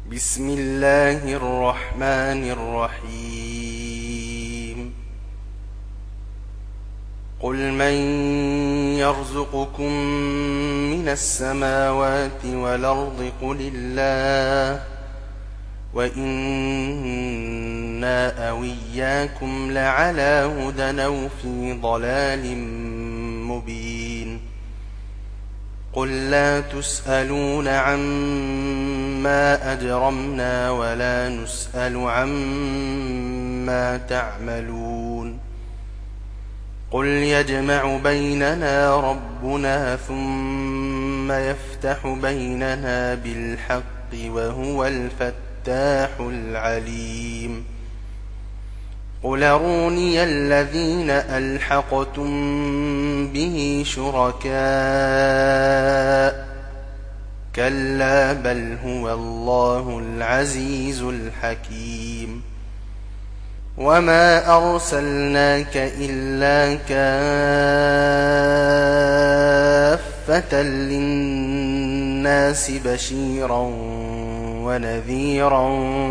بسم الله الرحمن الرحيم قل من يرزقكم من السماوات والأرض قل الله وإنا أو إياكم لعلى هدى أو في ضلال مبين قل لا تسألون عما أجرمنا ولا نسأل عما تعملون قل يجمع بيننا ربنا ثم يفتح بيننا بالحق وهو الفتاح العليم قل أروني الذين ألحقتم به شركاء كلا بل هو الله العزيز الحكيم وما أرسلناك إلا كافة للناس بشيرا ونذيرا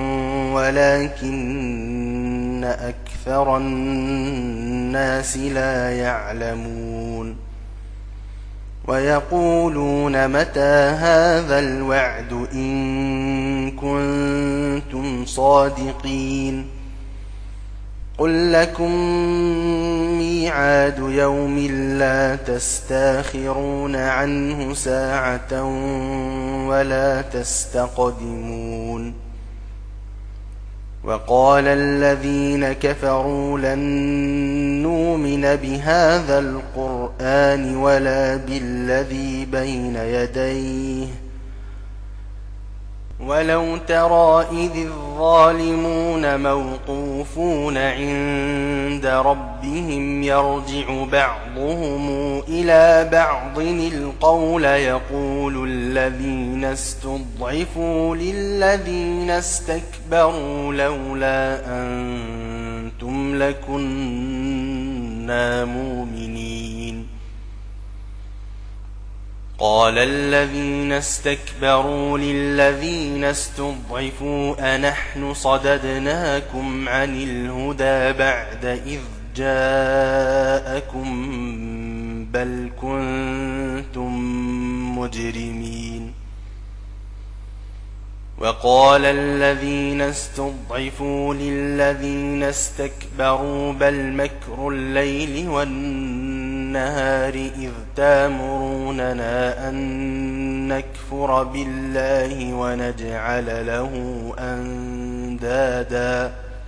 ولكن أكثر الناس لا يعلمون ويقولون متى هذا الوعد إن كنتم صادقين قل لكم ميعاد يوم لا تستاخرون عنه ساعة ولا تستقدمون وقال الذين كفروا لن نؤمن بهذا القرآن ولا بالذي بين يديه ولو ترى إذ الظالمون موقوفون عند ربهم يرجع بعضهم إلى بعض القول يقول الذين استضعفوا للذين استكبروا لولا أنتم لكنا مؤمنين قال الذين استكبروا للذين استضعفوا أنحن صددناكم عن الهدى بعد إذ جاءكم بل كنتم مجرمين وقال الذين استضعفوا للذين استكبروا بل مكر الليل والنهار إذ تامروننا أن نكفر بالله ونجعل له أندادا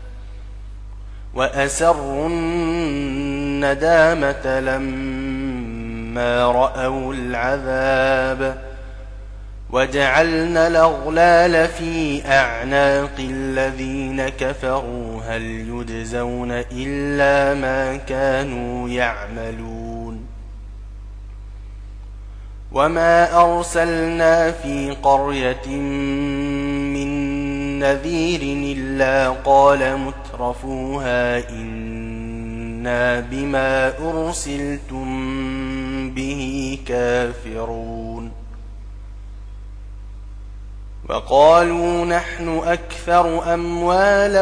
وأسروا الندامة لما رأوا العذاب وجعلنا الأغلال في أعناق الذين كفروا هل يجزون إلا ما كانوا يعملون وما أرسلنا في قرية من نذير إلا قال مترفوها إنا بما أرسلتم به كافرون وقالوا نحن أكثر أموالا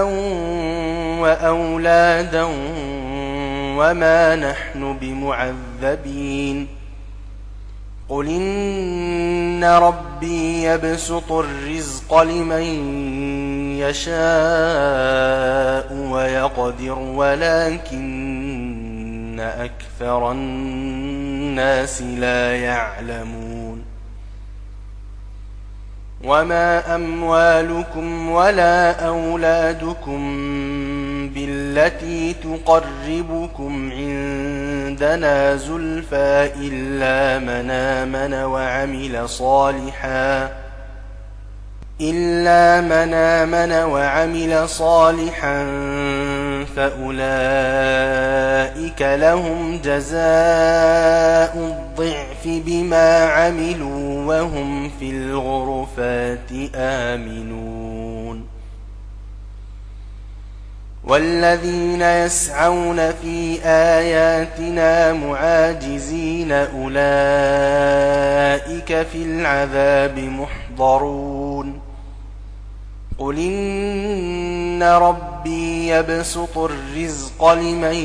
وأولادا وما نحن بمعذبين قل إن ربي يبسط الرزق لمن يشاء ويقدر ولكن أكثر الناس لا يعلمون وما أموالكم ولا أولادكم بالتي تقربكم عندنا زلفى إلا من آمن وعمل صالحا فأولئك لهم جزاء الضعف بما عملوا وهم في الغرفات آمنون والذين يسعون في آياتنا معاجزين أولئك في العذاب محضرون قل إن ربي يبسط الرزق لمن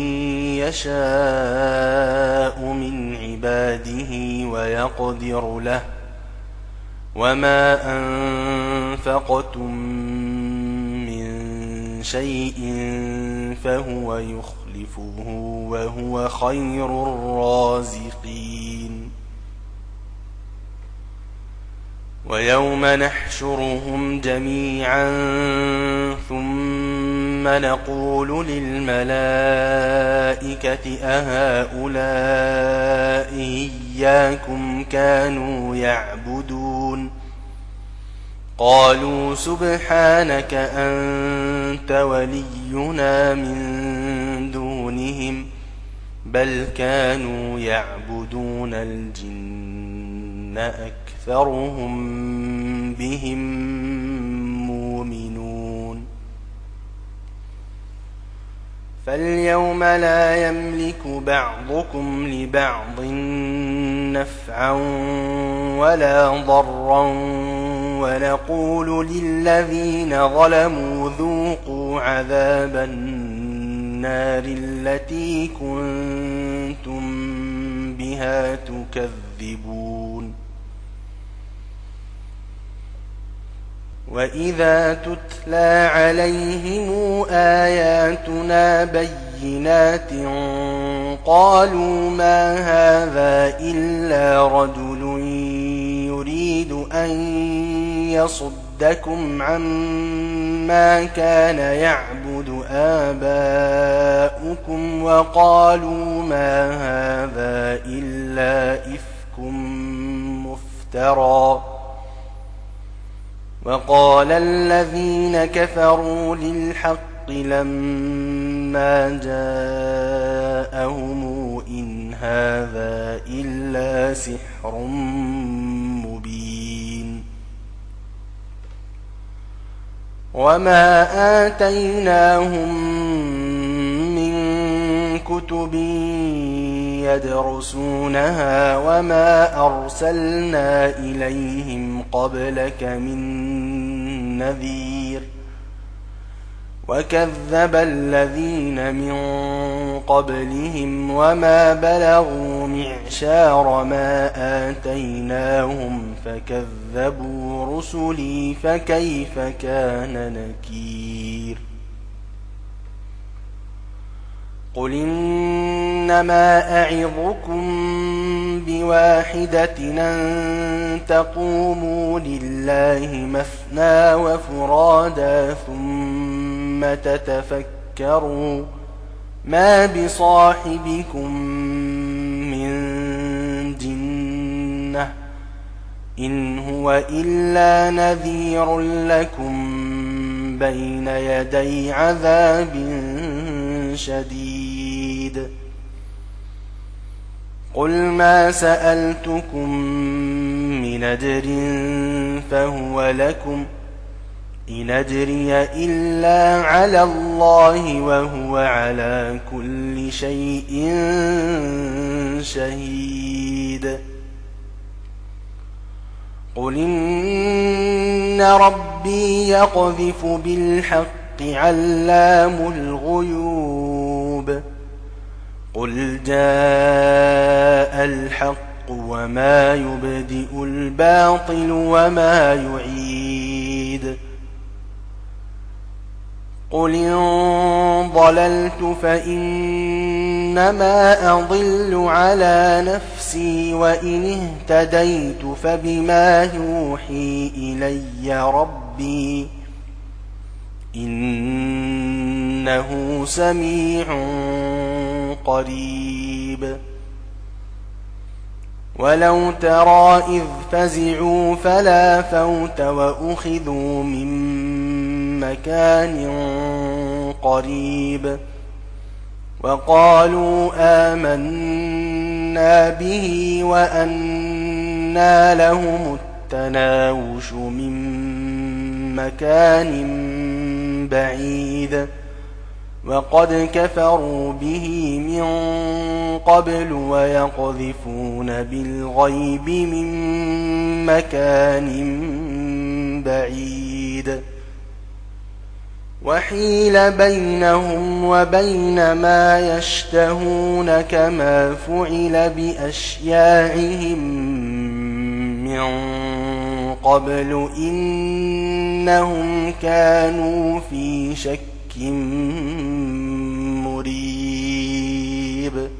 يشاء من عباده ويقدر له وما أنفقتم من شيء فهو يخلفه وهو خير الرازقين ويوم نحشرهم جميعا ثم نقول للملائكة أهؤلاء إياكم كانوا يعبدون قالوا سبحانك أنت ولينا من دونهم بل كانوا يعبدون الجن أكثرهم بهم مؤمنون فاليوم لا يملك بعضكم لبعض نفعا ولا ضرا ونقول للذين ظلموا ذوقوا عذاب النار التي كنتم بها تكذبون وإذا تتلى عليهم آياتنا بينات قالوا ما هذا إلا رجل يريد أن يصدكم عما كان يعبد آباؤكم وقالوا ما هذا إلا إفك مفترى وقال الذين كفروا للحق لما جاءهم إن هذا إلا سحر مبين وما آتيناهم من كتب يدرسونها وما أرسلنا إليهم قبلك من نذير وكذب الذين من قبلهم وما بلغوا معشار ما آتيناهم فكذبوا رسلي فكيف كان نكير قل إنما أعظكم بواحدة أن تقوموا لله مثنى وفرادا ثم تتفكروا ما بصاحبكم من جنة إن هو إلا نذير لكم بين يدي عذاب شديد قل ما سألتكم من أجر فهو لكم إن أجري إلا على الله وهو على كل شيء شهيد قل إن ربي يقذف بالحق علام الغيوب قل جاء الحق وما يبدئ الباطل وما يعيد قل إن ضللت فإنما أضل على نفسي وإن اهتديت فبما يوحي إلي ربي إنه سميع قريب ولو ترى إذ فزعوا فلا فوت وأخذوا من مكان قريب وقالوا آمنا به وأنى لهم التناوش من مكان بعيد وقد كفروا به من قبل ويقذفون بالغيب من مكان بعيد وحيل بينهم وبين ما يشتهون كما فعل بأشياعهم من قبل إنهم كانوا في شك مريب.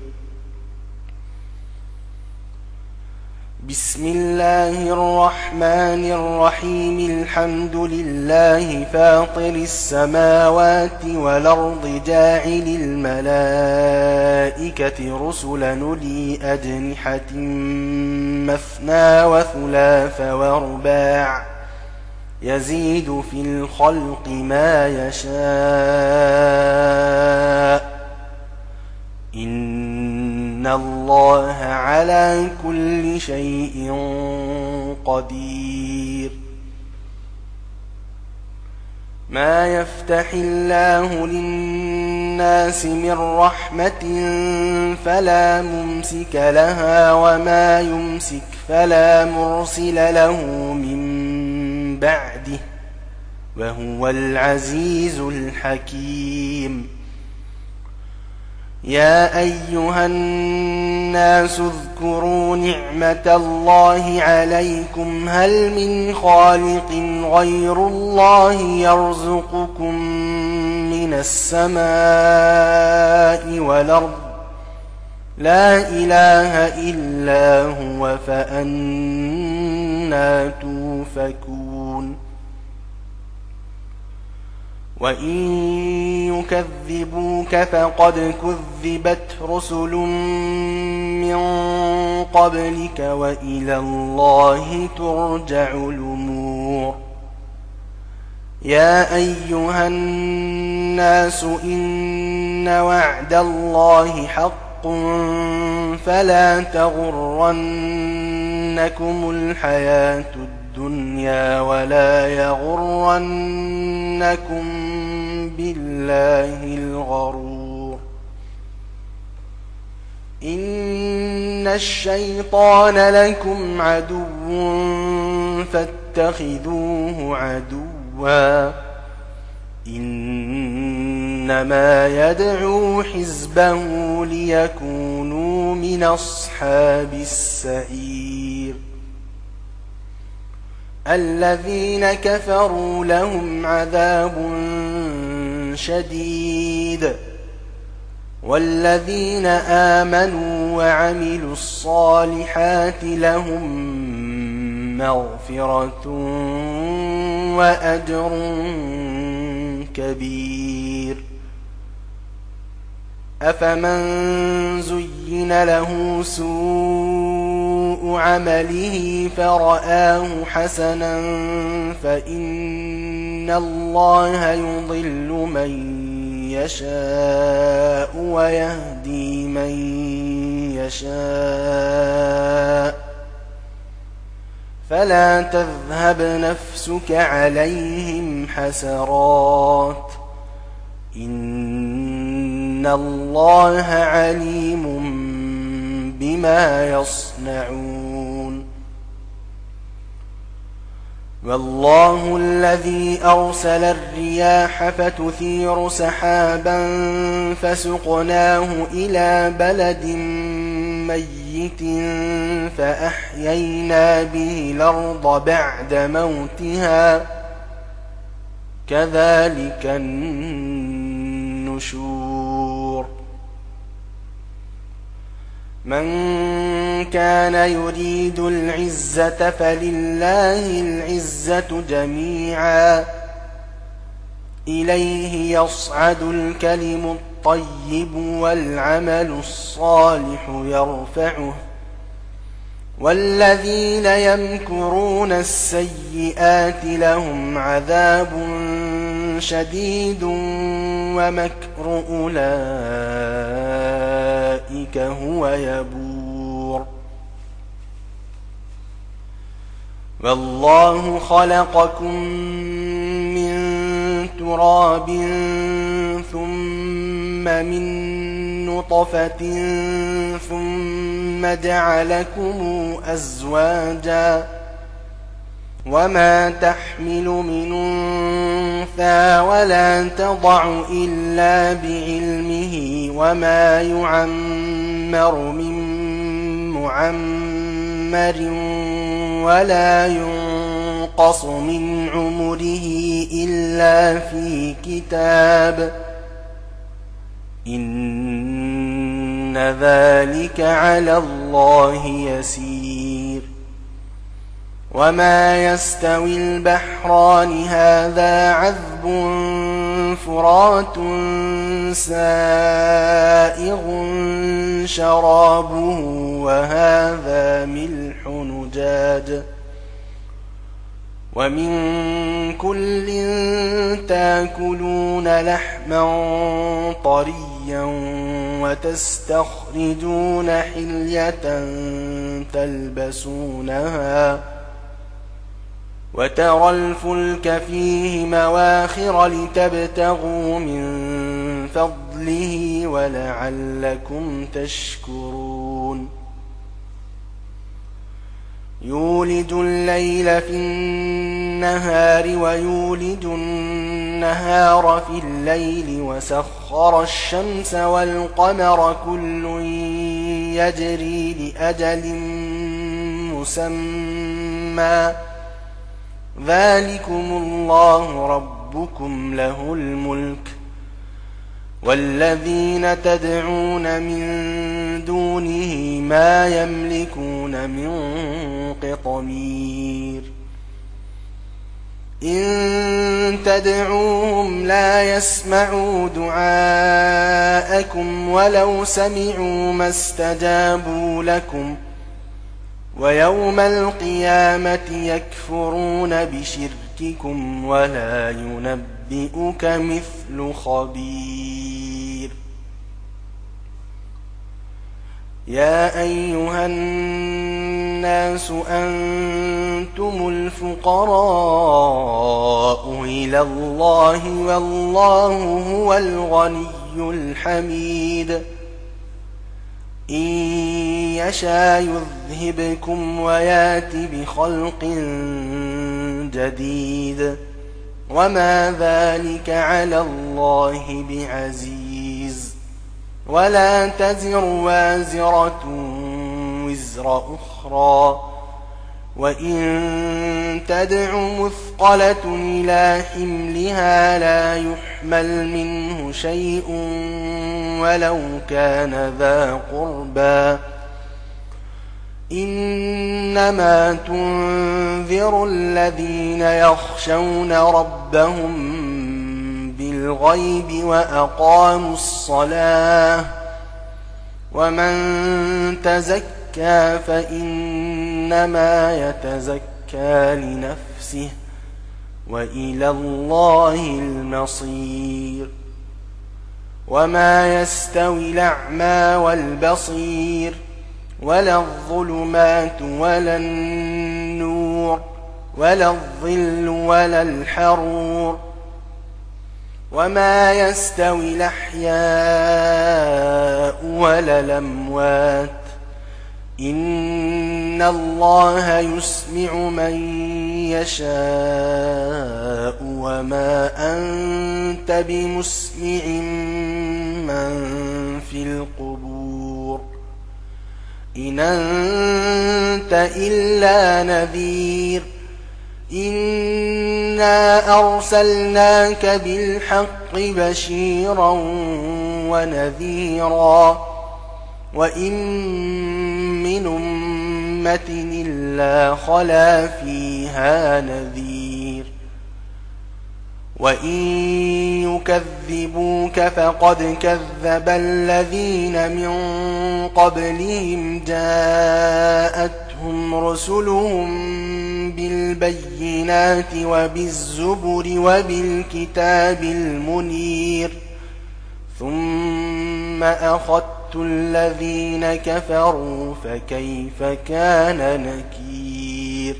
بسم الله الرحمن الرحيم. الحمد لله فاطر السماوات والأرض جاعل الملائكة رسلا أولي أجنحة مثنى وثلاث ورباع يزيد في الخلق ما يشاء إن الله على كل شيء قدير. ما يفتح الله للناس من رحمة فلا ممسك لها وما يمسك فلا مرسل له من بعده وهو العزيز الحكيم. يا أيها الناس اذكروا نعمة الله عليكم هل من خالق غير الله يرزقكم من السماء والأرض لا إله إلا هو فأنى توفكون. وإن يكذبوك فقد كذبت رسل من قبلك وإلى الله ترجع الأمور. يا أيها الناس إن وعد الله حق فلا تغرنكم الحياة الدنيا ولا يغرنكم بالله الغرور. إن الشيطان لكم عدو فاتخذوه عدوا إنما يدعو حزبه ليكونوا من أصحاب السعير. الذين كفروا لهم عذاب شديد والذين آمنوا وعملوا الصالحات لهم مغفرة وأجر كبير. أفمن زين له سوء عمله فرآه حسنا فإن الله يضل من يشاء ويهدي من يشاء فلا تذهب نفسك عليهم حسرات إن الله عليم بما يصنعون. والله الذي أرسل الرياح فتثير سحابا فسقناه إلى بلد ميت فأحيينا به الأرض بعد موتها كذلك النشور. من كان يريد العزة فلله العزة جميعا إليه يصعد الكلم الطيب والعمل الصالح يرفعه والذين يمكرون السيئات لهم عذاب شديد ومكر أولئك هو يبور. والله خلقكم من تراب ثم من نطفة ثم جعلكم أزواجا وما تحمل من أنثى ولا تضع إلا بعلمه وما يعمر من معمر ولا ينقص من عمره إلا في كتاب إن ذلك على الله يسير وما يستوي البحران هذا عذب فرات سائغ شرابه وهذا ملح نجاج ومن كل تاكلون لحما طريا وتستخرجون حلية تلبسونها وترى الفلك فيه مواخر لتبتغوا من فضله ولعلكم تشكرون يولج الليل في النهار ويولج النهار في الليل وسخر الشمس والقمر كل يجري لأجل مسمى ذلكم الله ربكم له الملك والذين تدعون من دونه ما يملكون من قطمير إن تدعوهم لا يسمعوا دعاءكم ولو سمعوا ما استجابوا لكم ويوم القيامة يكفرون بشرككم ولا ينبئك مثل خبير يا أيها الناس أنتم الفقراء إلى الله والله هو الغني الحميد إن يشاء يذهبكم ويات بخلق جديد وما ذلك على الله بعزيز ولا تزر وازرة وزر أخرى وإن تدع مثقلة إلى حملها لا يحمل منه شيء ولو كان ذا قربى إنما تنذر الذين يخشون ربهم بالغيب وأقاموا الصلاة ومن تزكى فإنما يتزكى لنفسه وإلى الله المصير وما يستوي الأعمى والبصير ولا الظلمات ولا النور ولا الظل ولا الحرور وما يستوي الأحياء ولا الأموات إن الله يسمع من يشاء وما أنت بمسمع من في القبور إن أنت إلا نذير إنا أرسلناك بالحق بشيرا ونذيرا وإن من أمة إلا خلا فيها نذير وإن يكذبوك فقد كذب الذين من قبلهم جاءتهم رسلهم بالبينات وبالزبر وبالكتاب المنير ثم أخذت الذين كفروا فكيف كان نكير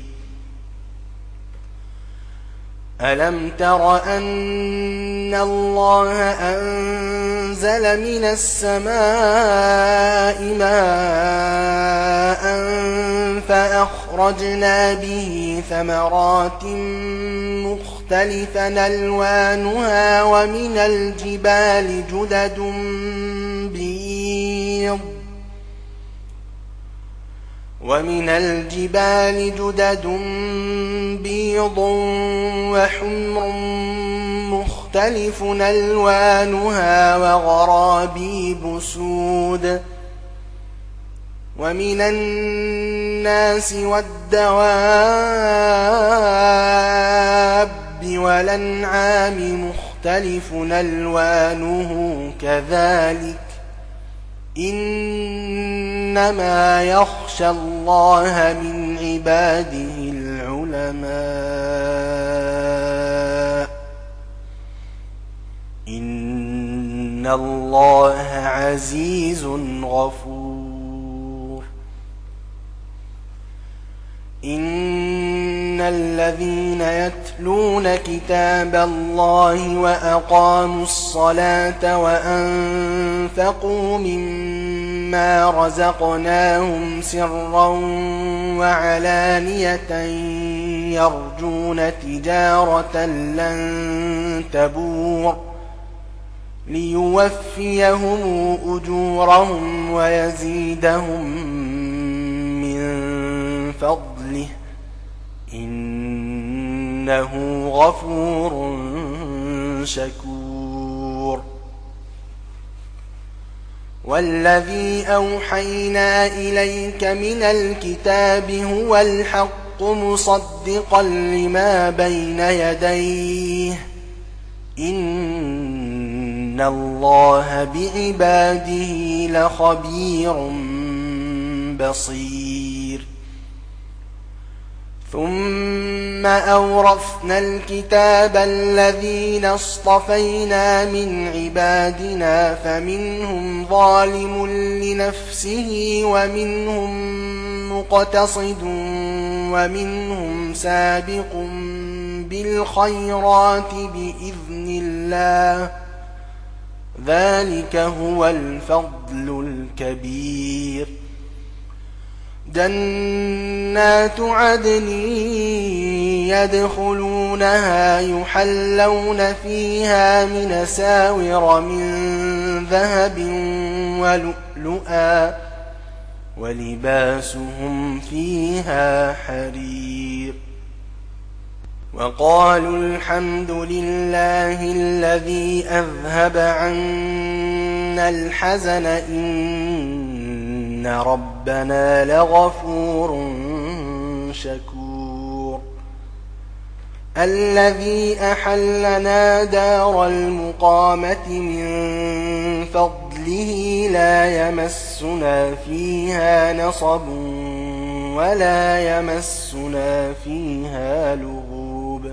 ألم تر أن الله أنزل من السماء ماء فأخرج أخرجنا به ثمرات مختلفا ألوانها ومن الجبال جدد بيض وحمر مختلف ألوانها وغرابيب سود ومن الناس والدواب والأنعام مختلف ألوانه كذلك إنما يخشى الله من عباده العلماء إن الله عزيز غفور إن الذين يتلون كتاب الله وأقاموا الصلاة وأنفقوا مما رزقناهم سرا وعلانية يرجون تجارة لن تبور ليوفيهم أجورهم ويزيدهم من فضله إنه غفور شكور والذي أوحينا إليك من الكتاب هو الحق مصدقا لما بين يديه إن الله بعباده لخبير بصير ثم أورثنا الكتاب الذين اصطفينا من عبادنا فمنهم ظالم لنفسه ومنهم مقتصد ومنهم سابق بالخيرات بإذن الله ذلك هو الفضل الكبير جنات عدن يدخلونها يحلون فيها من أساور من ذهب ولؤلؤا ولباسهم فيها حرير وقالوا الحمد لله الذي أذهب عنا الحزن إن ربنا لغفور شكور الذي أحلنا دار المقامة من فضله لا يمسنا فيها نصب ولا يمسنا فيها لغوب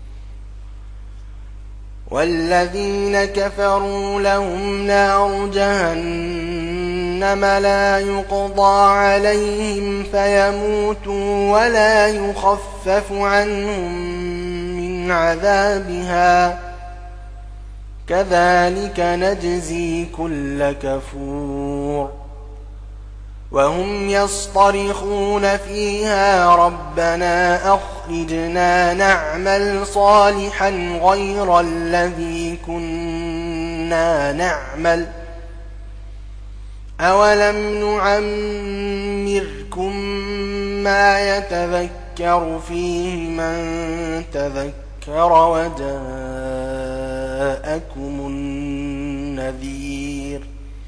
والذين كفروا لهم نار جهنم لا يقضى عليهم فيموتوا ولا يخفف عنهم من عذابها كذلك نجزي كل كفور وهم يصطرخون فيها ربنا أخرجنا نعمل صالحا غير الذي كنا نعمل أولم نعمركم ما يتذكر فيه من تذكر وجاءكم النذير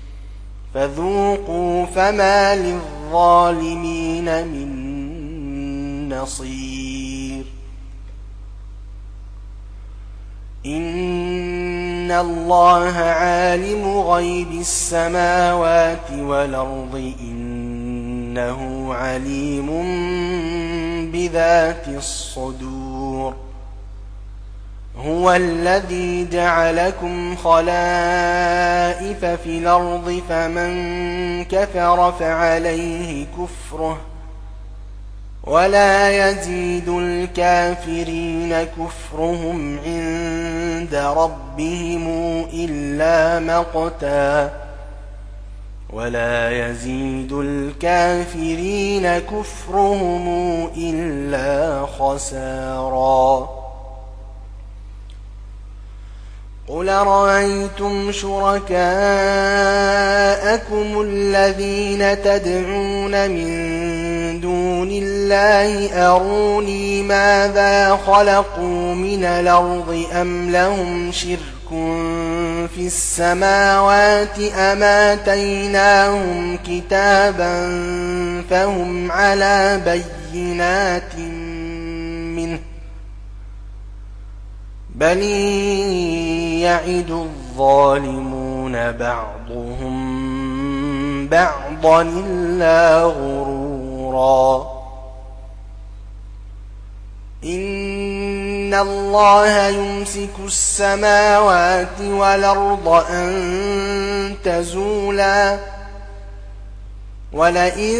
فذوقوا فما للظالمين من نصير إن الله عالم غيب السماوات والأرض إنه عليم بذات الصدور هو الذي جعلكم خلائف في الأرض فمن كفر فعليه كفره ولا يزيد الكافرين كفرهم عند ربهم إلا مقتا ولا يزيد الكافرين كفرهم إلا خسارا قل رأيتم شركاءكم الذين تدعون من دون الله أروني ماذا خلقوا من الأرض أم لهم شرك في السماوات أم آتيناهم كتابا فهم على بينات منه بل يعد الظالمون بعضهم بعضا إلا غرورا إن الله يمسك السماوات والأرض أن تزولا ولئن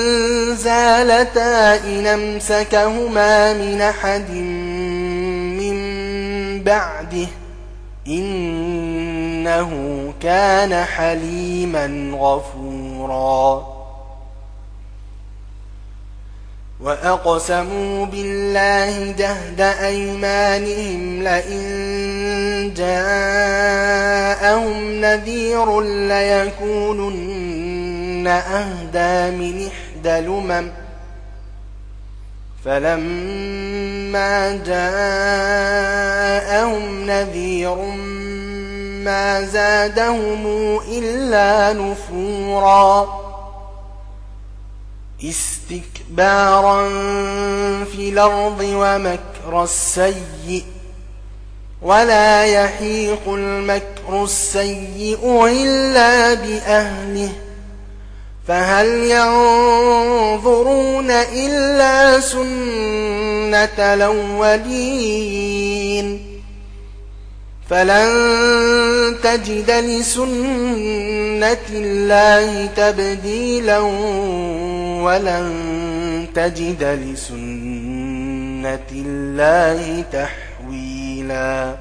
زالتا إن أمسكهما من أحد من بعده إنه كان حليما غفورا وأقسموا بالله جهد أيمانهم لئن جاءهم نذير ليكونن أهدى من إحدى الأمم فلما جاءهم نذير ما زادهم إلا نفورا استكبارا في الأرض ومكر السيء ولا يحيق المكر السيء إلا بأهله فهل ينظرون إلا سنة الأولين فلن تجد لسنة الله تبديلا ولن تجد لسنة الله تحويلا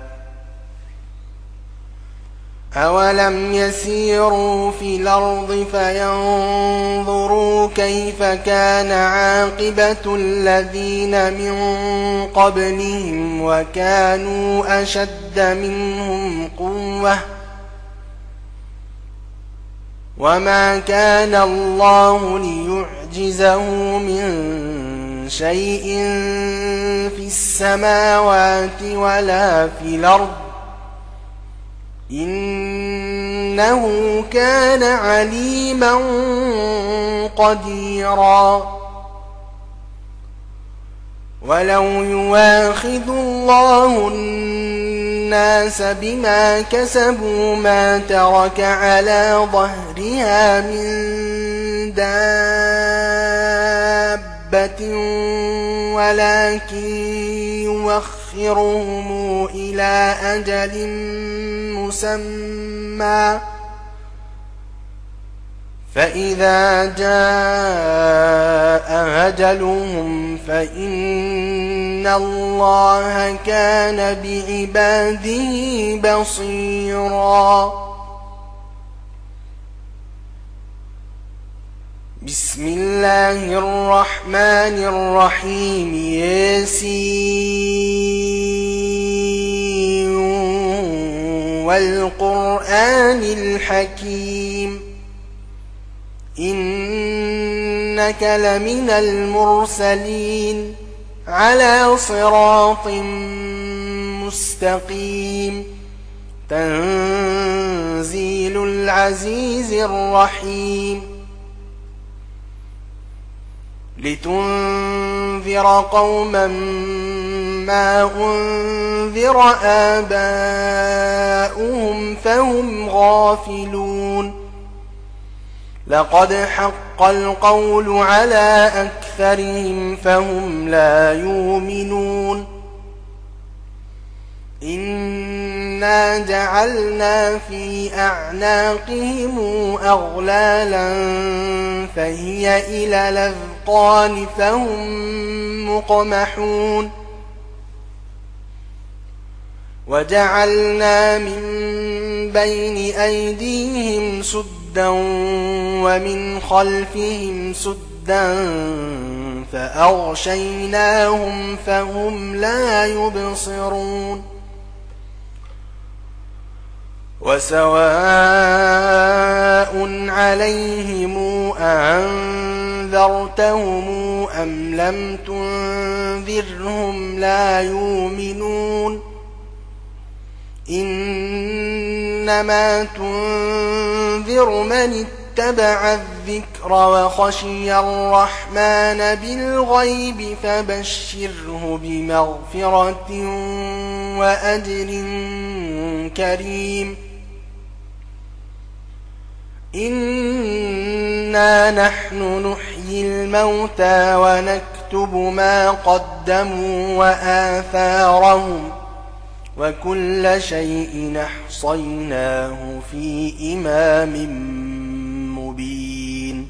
أولم يسيروا في الأرض فينظروا كيف كان عاقبة الذين من قبلهم وكانوا أشد منهم قوة وما كان الله ليعجزه من شيء في السماوات ولا في الأرض إنه كان عليما قديرا ولو يواخذ الله الناس بما كسبوا ما ترك على ظهرها من دابة ولكن يؤخرهم إلى أجل مسمى فإذا جاء أجلهم فإن الله كان بعباده بصيرا بسم الله الرحمن الرحيم ياسين والقرآن الحكيم إنك لمن المرسلين على صراط مستقيم تنزيل العزيز الرحيم لتنذر قوما ما أنذر آباؤهم فهم غافلون لقد حق القول على أكثرهم فهم لا يؤمنون إنا جعلنا في أعناقهم أغلالا فهي إلى الأذقان فهم مقمحون وجعلنا من بين أيديهم سدا سدا ومن خلفهم سدا فأغشيناهم فهم لا يبصرون وسواء عليهم أأنذرتهم أم لم تنذرهم لا يؤمنون إنما تنذر من اتبع الذكر وخشي الرحمن بالغيب فبشره بمغفرة وأجر كريم إنا نحن نحيي الموتى ونكتب ما قدموا وآثارهم وكل شيء أحصيناه في إمام مبين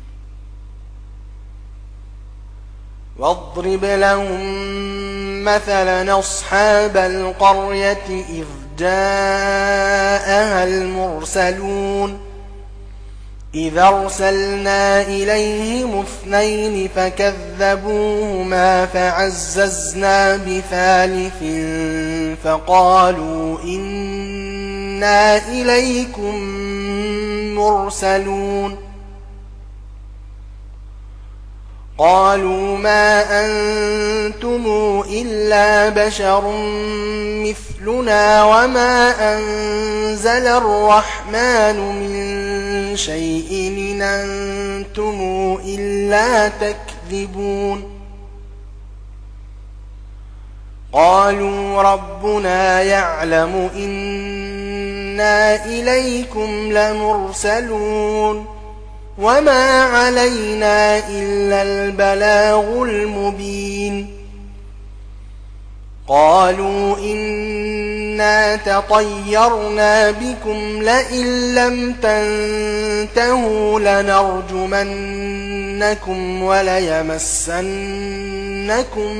واضرب لهم مثلا أصحاب القرية إذ جاءها المرسلون إذ أرسلنا إليهم اثنين فكذبوهما فعززنا بثالث فقالوا إنا إليكم مرسلون قالوا ما أنتم إلا بشر مثلنا وما أنزل الرحمن من شيء إن أنتم إلا تكذبون قالوا ربنا يعلم إنا إليكم لمرسلون وما علينا إلا البلاغ المبين قالوا إنا تطيرنا بكم لئن لم تنتهوا لنرجمنكم وليمسنكم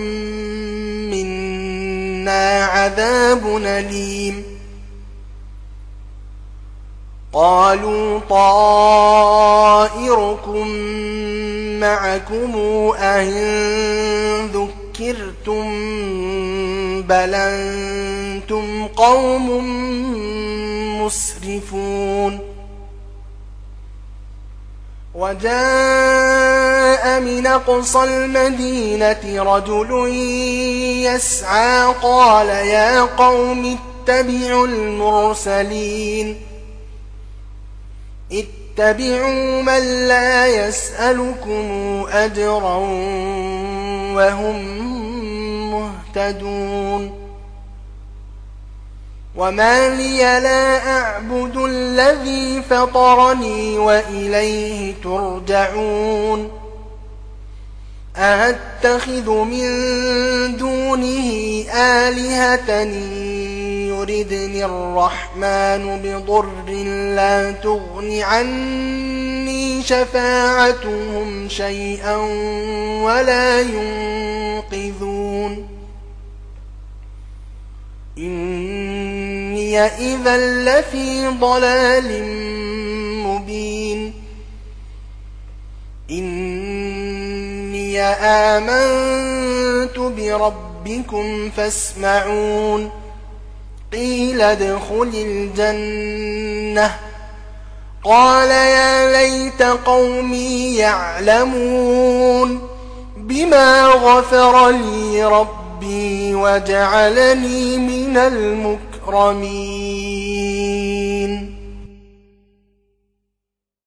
منا عذاب أليم قالوا طائركم معكم أئن ذكرتم بل أنتم قوم مسرفون وجاء من أقصى المدينة رجل يسعى قال يا قوم اتبعوا المرسلين اتبعوا من لا يسألكم أجرا وهم مهتدون وما لي لا أعبد الذي فطرني وإليه ترجعون أأتخذ من دونه آلهة يردني الرحمن بضر لا تغن عني شفاعتهم شيئا ولا ينقذون إني إذا لفي ضلال مبين إني آمنت بربكم فاسمعون قيل ادخل الجنة قال يا ليت قومي يعلمون بما غفر لي ربي وجعلني من المكرمين